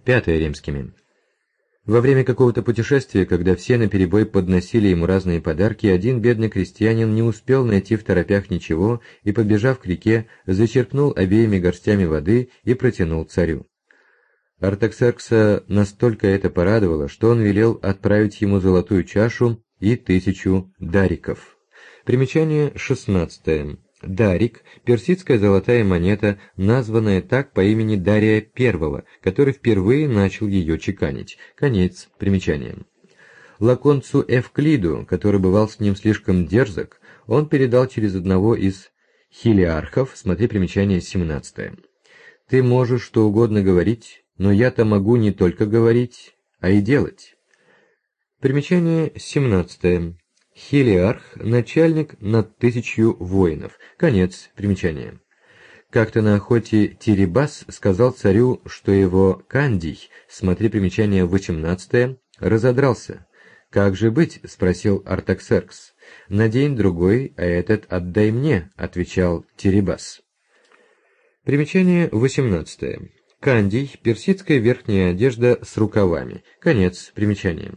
Пятое римскими. Во время какого-то путешествия, когда все наперебой подносили ему разные подарки, один бедный крестьянин не успел найти в торопях ничего и, побежав к реке, зачерпнул обеими горстями воды и протянул царю. Артаксеркса настолько это порадовало, что он велел отправить ему золотую чашу и 1000 дариков. Примечание 16. Дарик – персидская золотая монета, названная так по имени Дария I, который впервые начал ее чеканить. Конец примечания. Лаконцу Эвклиду, который бывал с ним слишком дерзок, он передал через одного из хилиархов, смотри примечание 17. «Ты можешь что угодно говорить, но я-то могу не только говорить, а и делать». Примечание 17. Хилиарх – начальник над 1000 воинов. Конец примечания. Как-то на охоте Тирибас сказал царю, что его Кандий, смотри примечание 18, разодрался. «Как же быть?» – спросил Артаксеркс. «Надень другой, а этот отдай мне», – отвечал Тирибас. Примечание 18. Кандий – персидская верхняя одежда с рукавами. Конец примечания.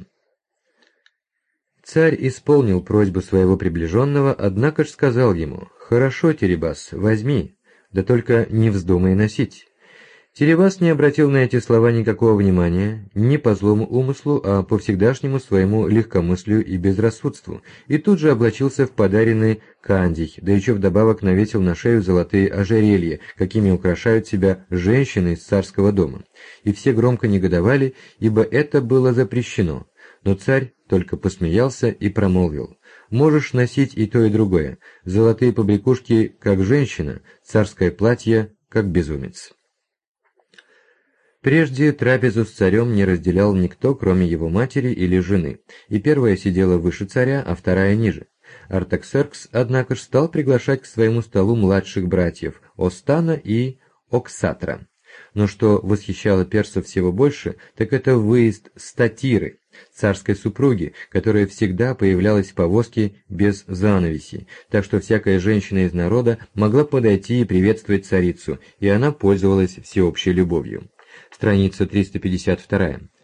Царь исполнил просьбу своего приближенного, однако ж сказал ему: «Хорошо, Тирибас, возьми, да только не вздумай носить». Тирибас не обратил на эти слова никакого внимания, не по злому умыслу, а по всегдашнему своему легкомыслию и безрассудству, и тут же облачился в подаренный кандий, да еще вдобавок навесил на шею золотые ожерелья, какими украшают себя женщины из царского дома. И все громко негодовали, ибо это было запрещено. Но царь только посмеялся и промолвил: «Можешь носить и то, и другое. Золотые побрякушки, как женщина, царское платье, как безумец». Прежде трапезу с царем не разделял никто, кроме его матери или жены, и первая сидела выше царя, а вторая ниже. Артаксеркс, однако ж, стал приглашать к своему столу младших братьев Остана и Оксатра. Но что восхищало персов всего больше, так это выезд Статиры, царской супруги, которая всегда появлялась в повозке без занавесей, так что всякая женщина из народа могла подойти и приветствовать царицу, и она пользовалась всеобщей любовью. Страница 352.